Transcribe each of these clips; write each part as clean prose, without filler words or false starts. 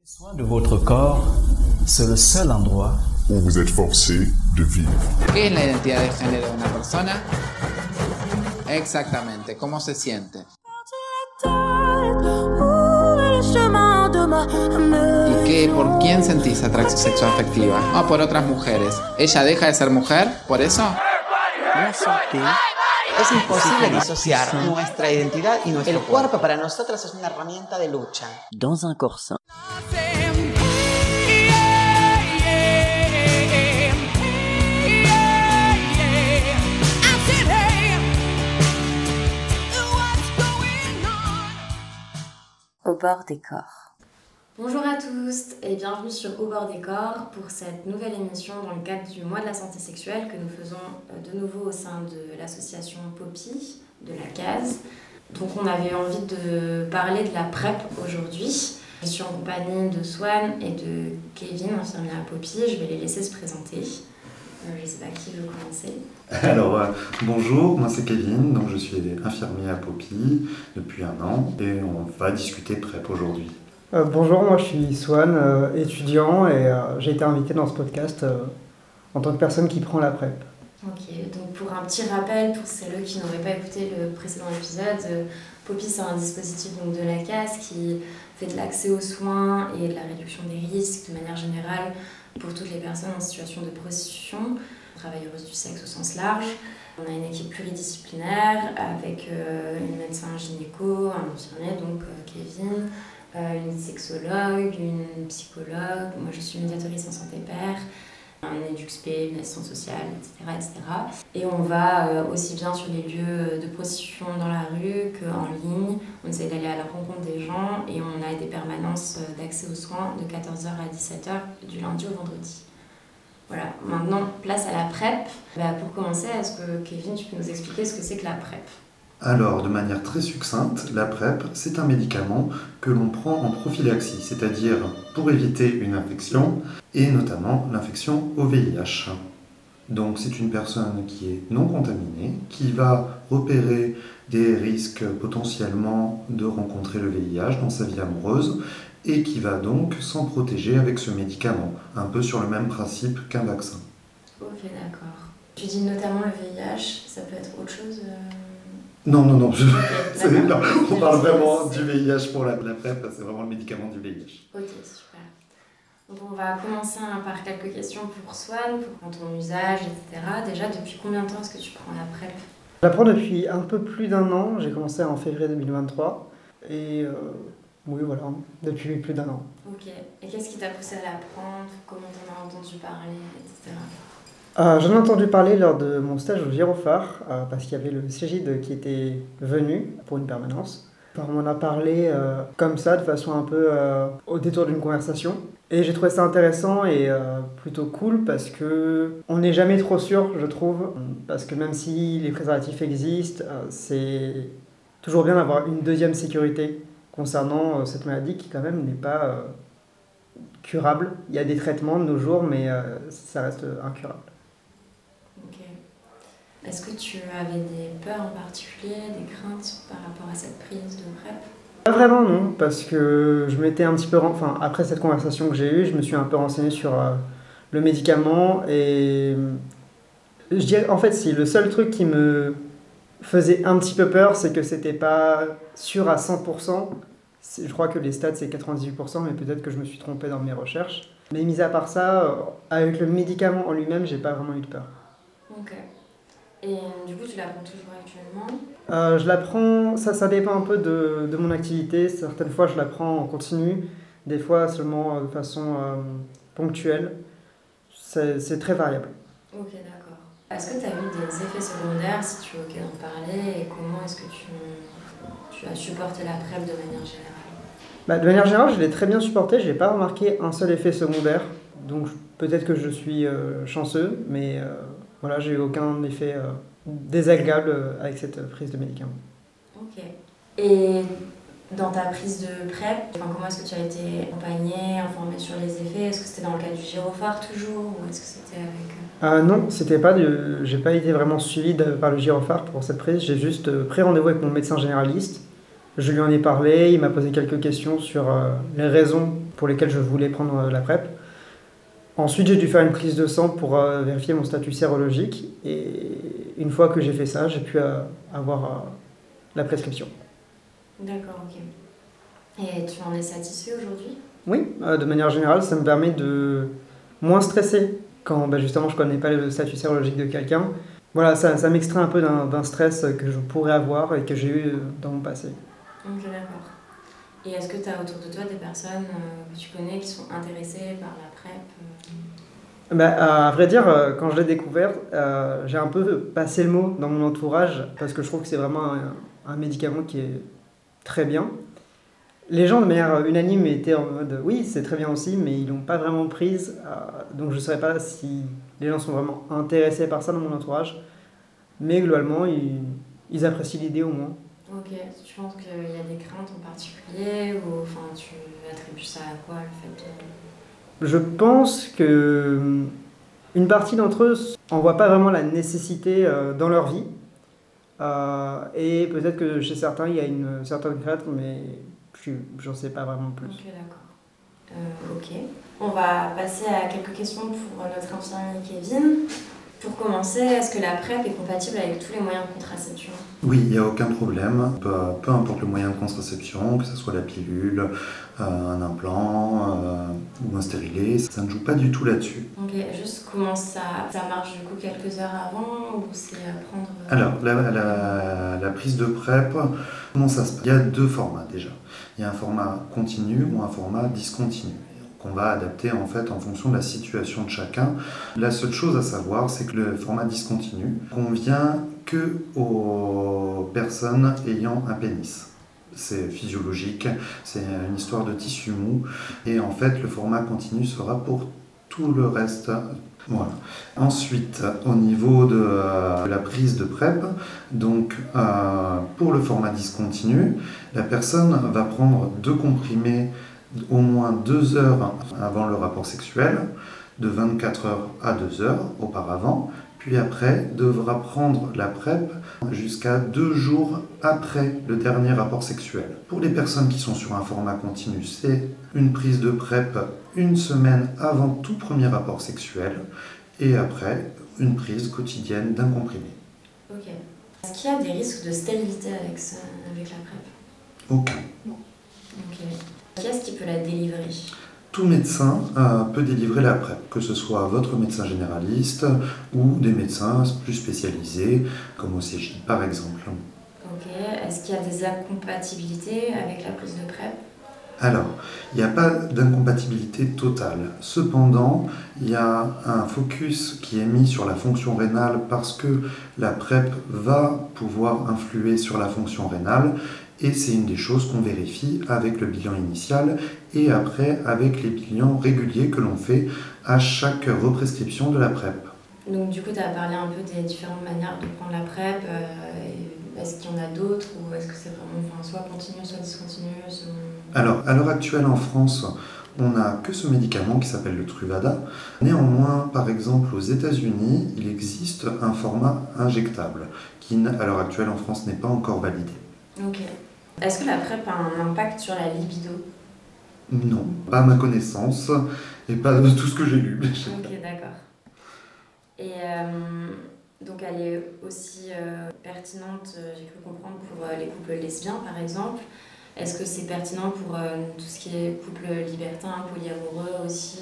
Soin de votre corps, c'est le seul endroit où vous êtes forcé de vivre. ¿Qué es la identidad de género de una persona? Exactamente, ¿cómo se siente? ¿Y por quién sentís atracción sexual afectiva? O por otras mujeres. ¿Ella deja de ser mujer por eso? Es imposible disociar nuestra identidad y nuestro cuerpo. Para nosotras es una herramienta de lucha. Dans un corps sain. Au bord des corps. Bonjour à tous et bienvenue sur Au bord des corps pour cette nouvelle émission dans le cadre du mois de la santé sexuelle que nous faisons de nouveau au sein de l'association Poppy, de la CASE. Donc on avait envie de parler de la PrEP aujourd'hui. Je suis en compagnie de Swan et de Kevin, infirmière à Poppy. Je vais les laisser se présenter. Je ne sais pas qui veut commencer. Alors, bonjour, moi c'est Kevin, donc je suis infirmier à Poppy depuis 1 an et on va discuter PrEP aujourd'hui. Bonjour, moi je suis Swan, étudiant et j'ai été invité dans ce podcast en tant que personne qui prend la PrEP. Ok, donc pour un petit rappel, pour celles qui n'auraient pas écouté le précédent épisode, Poppy c'est un dispositif donc, de la CAS qui fait de l'accès aux soins et de la réduction des risques de manière générale pour toutes les personnes en situation de prostitution, travailleuses du sexe au sens large. On a une équipe pluridisciplinaire avec une médecin gynéco, un infirmier, donc Kevin, une sexologue, une psychologue, moi je suis médiatrice en santé père, un EduxP, une assistante sociale, etc. Et on va aussi bien sur les lieux de prostitution dans la rue qu'en ligne. On essaie d'aller à la rencontre des gens et on a des permanences d'accès aux soins de 14h à 17h du lundi au vendredi. Voilà, maintenant place à la PrEP. Pour commencer, est-ce que Kevin, tu peux nous expliquer ce que c'est que la PrEP ? Alors, de manière très succincte, la PrEP, c'est un médicament que l'on prend en prophylaxie, c'est-à-dire pour éviter une infection, et notamment l'infection au VIH. Donc, c'est une personne qui est non contaminée, qui va repérer des risques potentiellement de rencontrer le VIH dans sa vie amoureuse, et qui va donc s'en protéger avec ce médicament, un peu sur le même principe qu'un vaccin. Ok, d'accord. Tu dis notamment le VIH, ça peut être autre chose Non, non, Okay, on parle vraiment du VIH pour la PrEP, c'est vraiment le médicament du VIH. Ok, super. Donc on va commencer par quelques questions pour Swan, pour ton usage, etc. Déjà, depuis combien de temps est-ce que tu prends la PrEP ? Je la prends depuis un peu plus d'1 an, j'ai commencé en février 2023 et oui voilà, depuis plus d'1 an. Ok, et qu'est-ce qui t'a poussé à la prendre ? Comment t'en as entendu parler, etc. J'en ai entendu parler lors de mon stage au Gyrophare, parce qu'il y avait le Cégide qui était venu pour une permanence. On m'en a parlé comme ça, de façon un peu au détour d'une conversation. Et j'ai trouvé ça intéressant et plutôt cool parce que on n'est jamais trop sûr, je trouve. Parce que même si les préservatifs existent, c'est toujours bien d'avoir une deuxième sécurité concernant cette maladie qui quand même n'est pas curable. Il y a des traitements de nos jours, mais ça reste incurable. Ok. Est-ce que tu avais des peurs en particulier, des craintes par rapport à cette prise de PrEP ? Pas vraiment non, parce que je m'étais un petit peu... après cette conversation que j'ai eue, je me suis un peu renseigné sur le médicament et je dirais, en fait, si le seul truc qui me faisait un petit peu peur, c'est que c'était pas sûr à 100%. Je crois que les stats c'est 98%, mais peut-être que je me suis trompé dans mes recherches. Mais mis à part ça, avec le médicament en lui-même, j'ai pas vraiment eu de peur. Ok. Et du coup, tu la prends toujours actuellement ? Je la prends, ça dépend un peu de mon activité. Certaines fois, je la prends en continu, des fois seulement de façon ponctuelle. C'est très variable. Ok, d'accord. Est-ce que tu as eu des effets secondaires, si tu es ok d'en parler, et comment est-ce que tu as supporté la PrEP de manière générale ? De manière générale, je l'ai très bien supporté. Je n'ai pas remarqué un seul effet secondaire. Donc peut-être que je suis chanceux, mais voilà, j'ai eu aucun effet désagréable avec cette prise de médicaments. Ok. Et dans ta prise de PrEP, comment est-ce que tu as été accompagnée, informée sur les effets ? Est-ce que c'était dans le cadre du Gyrophare toujours, ou est-ce que c'était avec... Non, c'était pas j'ai pas été vraiment suivi par le Gyrophare pour cette prise. J'ai juste pris rendez-vous avec mon médecin généraliste. Je lui en ai parlé, il m'a posé quelques questions sur les raisons pour lesquelles je voulais prendre la PrEP. Ensuite, j'ai dû faire une prise de sang pour vérifier mon statut sérologique. Et une fois que j'ai fait ça, j'ai pu avoir la prescription. D'accord, ok. Et tu en es satisfait aujourd'hui? Oui, de manière générale, ça me permet de moins stresser quand justement je ne connais pas le statut sérologique de quelqu'un. Voilà, ça m'extrait un peu d'un stress que je pourrais avoir et que j'ai eu dans mon passé. Ok, d'accord. Et est-ce que tu as autour de toi des personnes que tu connais qui sont intéressées par la PrEP? À vrai dire, quand je l'ai découvert, j'ai un peu passé le mot dans mon entourage parce que je trouve que c'est vraiment un médicament qui est très bien. Les gens de manière unanime étaient en mode oui, c'est très bien aussi, mais ils l'ont pas vraiment prise. Donc je ne saurais pas si les gens sont vraiment intéressés par ça dans mon entourage. Mais globalement, ils apprécient l'idée au moins. Ok, tu penses qu'il y a des craintes en particulier ou enfin, tu attribues ça à quoi le fait de... Je pense que une partie d'entre eux en voit pas vraiment la nécessité dans leur vie. Et peut-être que chez certains, il y a une certaine crainte, mais j'en sais pas vraiment plus. Ok, d'accord. Ok. On va passer à quelques questions pour notre infirmier Kevin. Pour commencer, est-ce que la PrEP est compatible avec tous les moyens de contraception? Oui, il n'y a aucun problème. Peu importe le moyen de contraception, que ce soit la pilule, un implant ou un stérilet, ça ne joue pas du tout là-dessus. Ok, juste comment ça marche du coup quelques heures avant ou c'est à prendre... Alors, la prise de PrEP, comment ça se passe? Il y a deux formats déjà. Il y a un format continu ou un format discontinu, qu'on va adapter en fait en fonction de la situation de chacun. La seule chose à savoir, c'est que le format discontinu convient que aux personnes ayant un pénis. C'est physiologique, c'est une histoire de tissu mou, et en fait le format continu sera pour tout le reste. Voilà. Ensuite, au niveau de la prise de PrEP, donc pour le format discontinu, la personne va prendre 2 comprimés au moins 2 heures avant le rapport sexuel, de 24 heures à 2 heures auparavant, puis après devra prendre la PrEP jusqu'à 2 jours après le dernier rapport sexuel. Pour les personnes qui sont sur un format continu, c'est une prise de PrEP 1 semaine avant tout premier rapport sexuel et après une prise quotidienne d'un comprimé. Ok. Est-ce qu'il y a des risques de stérilité avec la PrEP? Aucun. Ok. Qui est-ce qui peut la délivrer? Tout médecin peut délivrer la PrEP, que ce soit votre médecin généraliste ou des médecins plus spécialisés, comme au CJ par exemple. Ok. Est-ce qu'il y a des incompatibilités avec la prise de PrEP? Alors, il n'y a pas d'incompatibilité totale. Cependant, il y a un focus qui est mis sur la fonction rénale parce que la PrEP va pouvoir influer sur la fonction rénale. Et c'est une des choses qu'on vérifie avec le bilan initial et après avec les bilans réguliers que l'on fait à chaque represcription de la PrEP. Donc du coup, tu as parlé un peu des différentes manières de prendre la PrEP. Est-ce qu'il y en a d'autres ou est-ce que c'est vraiment soit continu, soit discontinu Alors, à l'heure actuelle en France, on n'a que ce médicament qui s'appelle le Truvada. Néanmoins, par exemple, aux États-Unis, il existe un format injectable qui, à l'heure actuelle en France, n'est pas encore validé. Ok. Est-ce que la PrEP a un impact sur la libido? Non, pas à ma connaissance et pas de tout ce que j'ai lu. Ok, d'accord. Et donc elle est aussi pertinente, j'ai cru comprendre, pour les couples lesbiens par exemple. Est-ce que c'est pertinent pour tout ce qui est couple libertin, polyamoureux aussi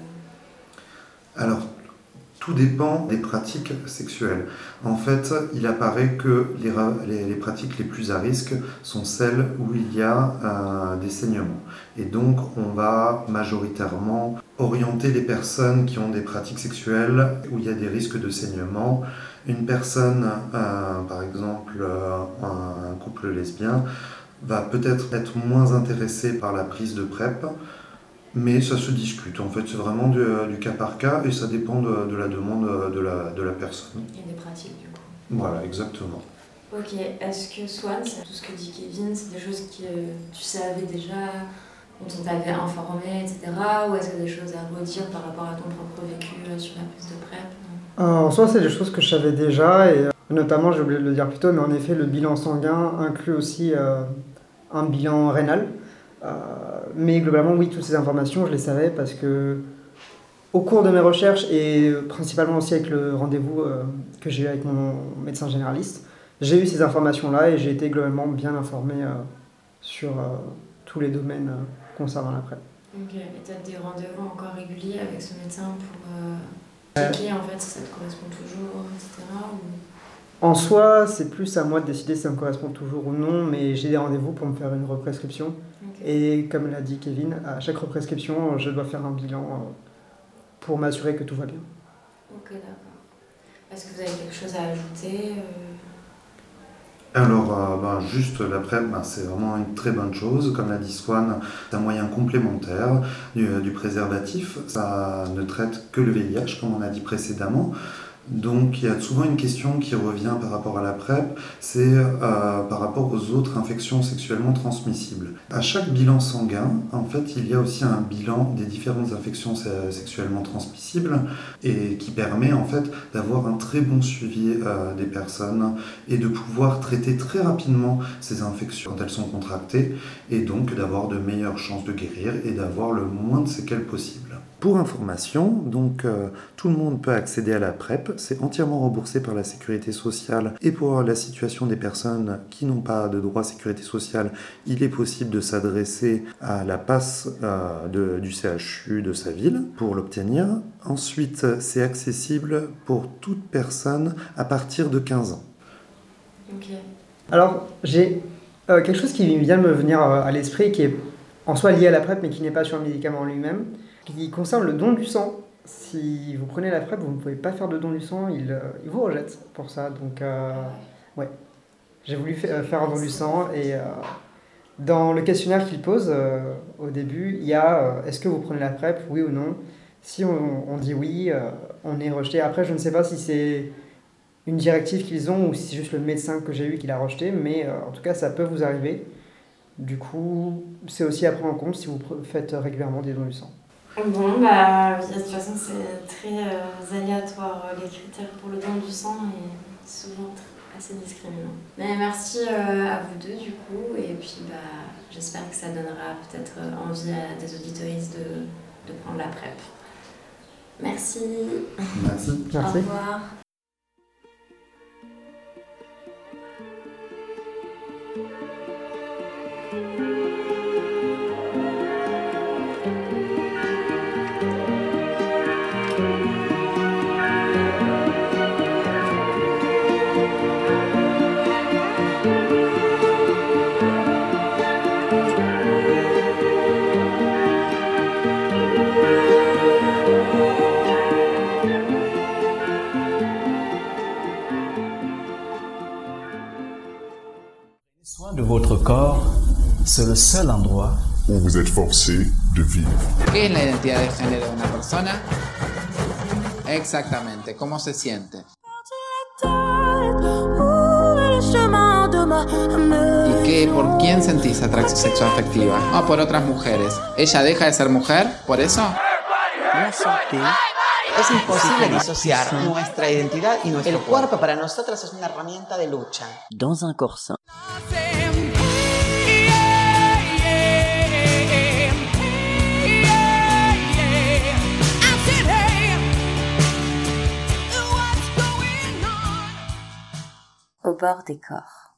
Alors, tout dépend des pratiques sexuelles. En fait, il apparaît que les pratiques les plus à risque sont celles où il y a des saignements. Et donc, on va majoritairement orienter les personnes qui ont des pratiques sexuelles où il y a des risques de saignement. Une personne, par exemple, un couple lesbien, va peut-être être moins intéressée par la prise de PrEP, mais ça se discute. En fait, c'est vraiment du cas par cas et ça dépend de la demande de la personne. Et des pratiques, du coup. Voilà, exactement. Ok, est-ce que Swan, c'est tout ce que dit Kevin, c'est des choses que tu savais déjà, dont on t'avait informé, etc. Ou est-ce qu'il y a des choses à redire par rapport à ton propre vécu sur la prise de PrEP? En soi, c'est des choses que je savais déjà et notamment, j'ai oublié de le dire plus tôt, mais en effet, le bilan sanguin inclut aussi un bilan rénal. Mais globalement, oui, toutes ces informations, je les savais parce que au cours de mes recherches et principalement aussi avec le rendez-vous que j'ai eu avec mon médecin généraliste, j'ai eu ces informations-là et j'ai été globalement bien informé sur tous les domaines concernant la PrEP. Ok, et tu as des rendez-vous encore réguliers avec ce médecin pour checker en fait si ça te correspond toujours, etc. Ou... En soi, c'est plus à moi de décider si ça me correspond toujours ou non, mais j'ai des rendez-vous pour me faire une represcription. Okay. Et comme l'a dit Kevin, à chaque represcription, je dois faire un bilan pour m'assurer que tout va bien. Ok, d'accord. Est-ce que vous avez quelque chose à ajouter Alors, juste la PrEP, c'est vraiment une très bonne chose. Comme l'a dit Swan, c'est un moyen complémentaire du préservatif. Ça ne traite que le VIH, comme on a dit précédemment. Donc il y a souvent une question qui revient par rapport à la PrEP, c'est par rapport aux autres infections sexuellement transmissibles. À chaque bilan sanguin, en fait, il y a aussi un bilan des différentes infections sexuellement transmissibles et qui permet en fait d'avoir un très bon suivi des personnes et de pouvoir traiter très rapidement ces infections quand elles sont contractées et donc d'avoir de meilleures chances de guérir et d'avoir le moins de séquelles possible. Pour information, donc tout le monde peut accéder à la PrEP, c'est entièrement remboursé par la sécurité sociale et pour la situation des personnes qui n'ont pas de droit à sécurité sociale, il est possible de s'adresser à la passe du CHU de sa ville pour l'obtenir. Ensuite, c'est accessible pour toute personne à partir de 15 ans. Okay. Alors, j'ai quelque chose qui vient de me venir à l'esprit qui est en soi lié à la PrEP mais qui n'est pas sur le médicament lui-même, qui concerne le don du sang. Si vous prenez la PrEP, vous ne pouvez pas faire de don du sang, il vous rejette pour ça. Donc, ouais, j'ai voulu faire un don du sang et dans le questionnaire qu'il pose au début, il y a est-ce que vous prenez la PrEP, oui ou non. Si on dit oui, on est rejeté. Après, je ne sais pas si c'est une directive qu'ils ont ou si c'est juste le médecin que j'ai eu qui l'a rejeté, mais en tout cas, ça peut vous arriver. Du coup, c'est aussi à prendre en compte si vous faites régulièrement des dons du sang. Bon, de toute façon, c'est très aléatoire les critères pour le don du sang et souvent assez discriminant. Mais merci à vous deux du coup, et puis j'espère que ça donnera peut-être envie à des auditoristes de prendre la PrEP. Merci. Merci. Au revoir. Soin de votre corps, c'est le seul endroit où vous êtes forcé de vivre. ¿Qué es la identidad de género de una persona? Exactamente, ¿cómo se siente? ¿Y por quién sentís atracción sexual afectiva? Por otras mujeres. ¿Ella deja de ser mujer por eso? Es imposible disociar nuestra identidad y nuestro cuerpo para nosotras es una herramienta de lucha. Dans un corps sain. Au bord des corps.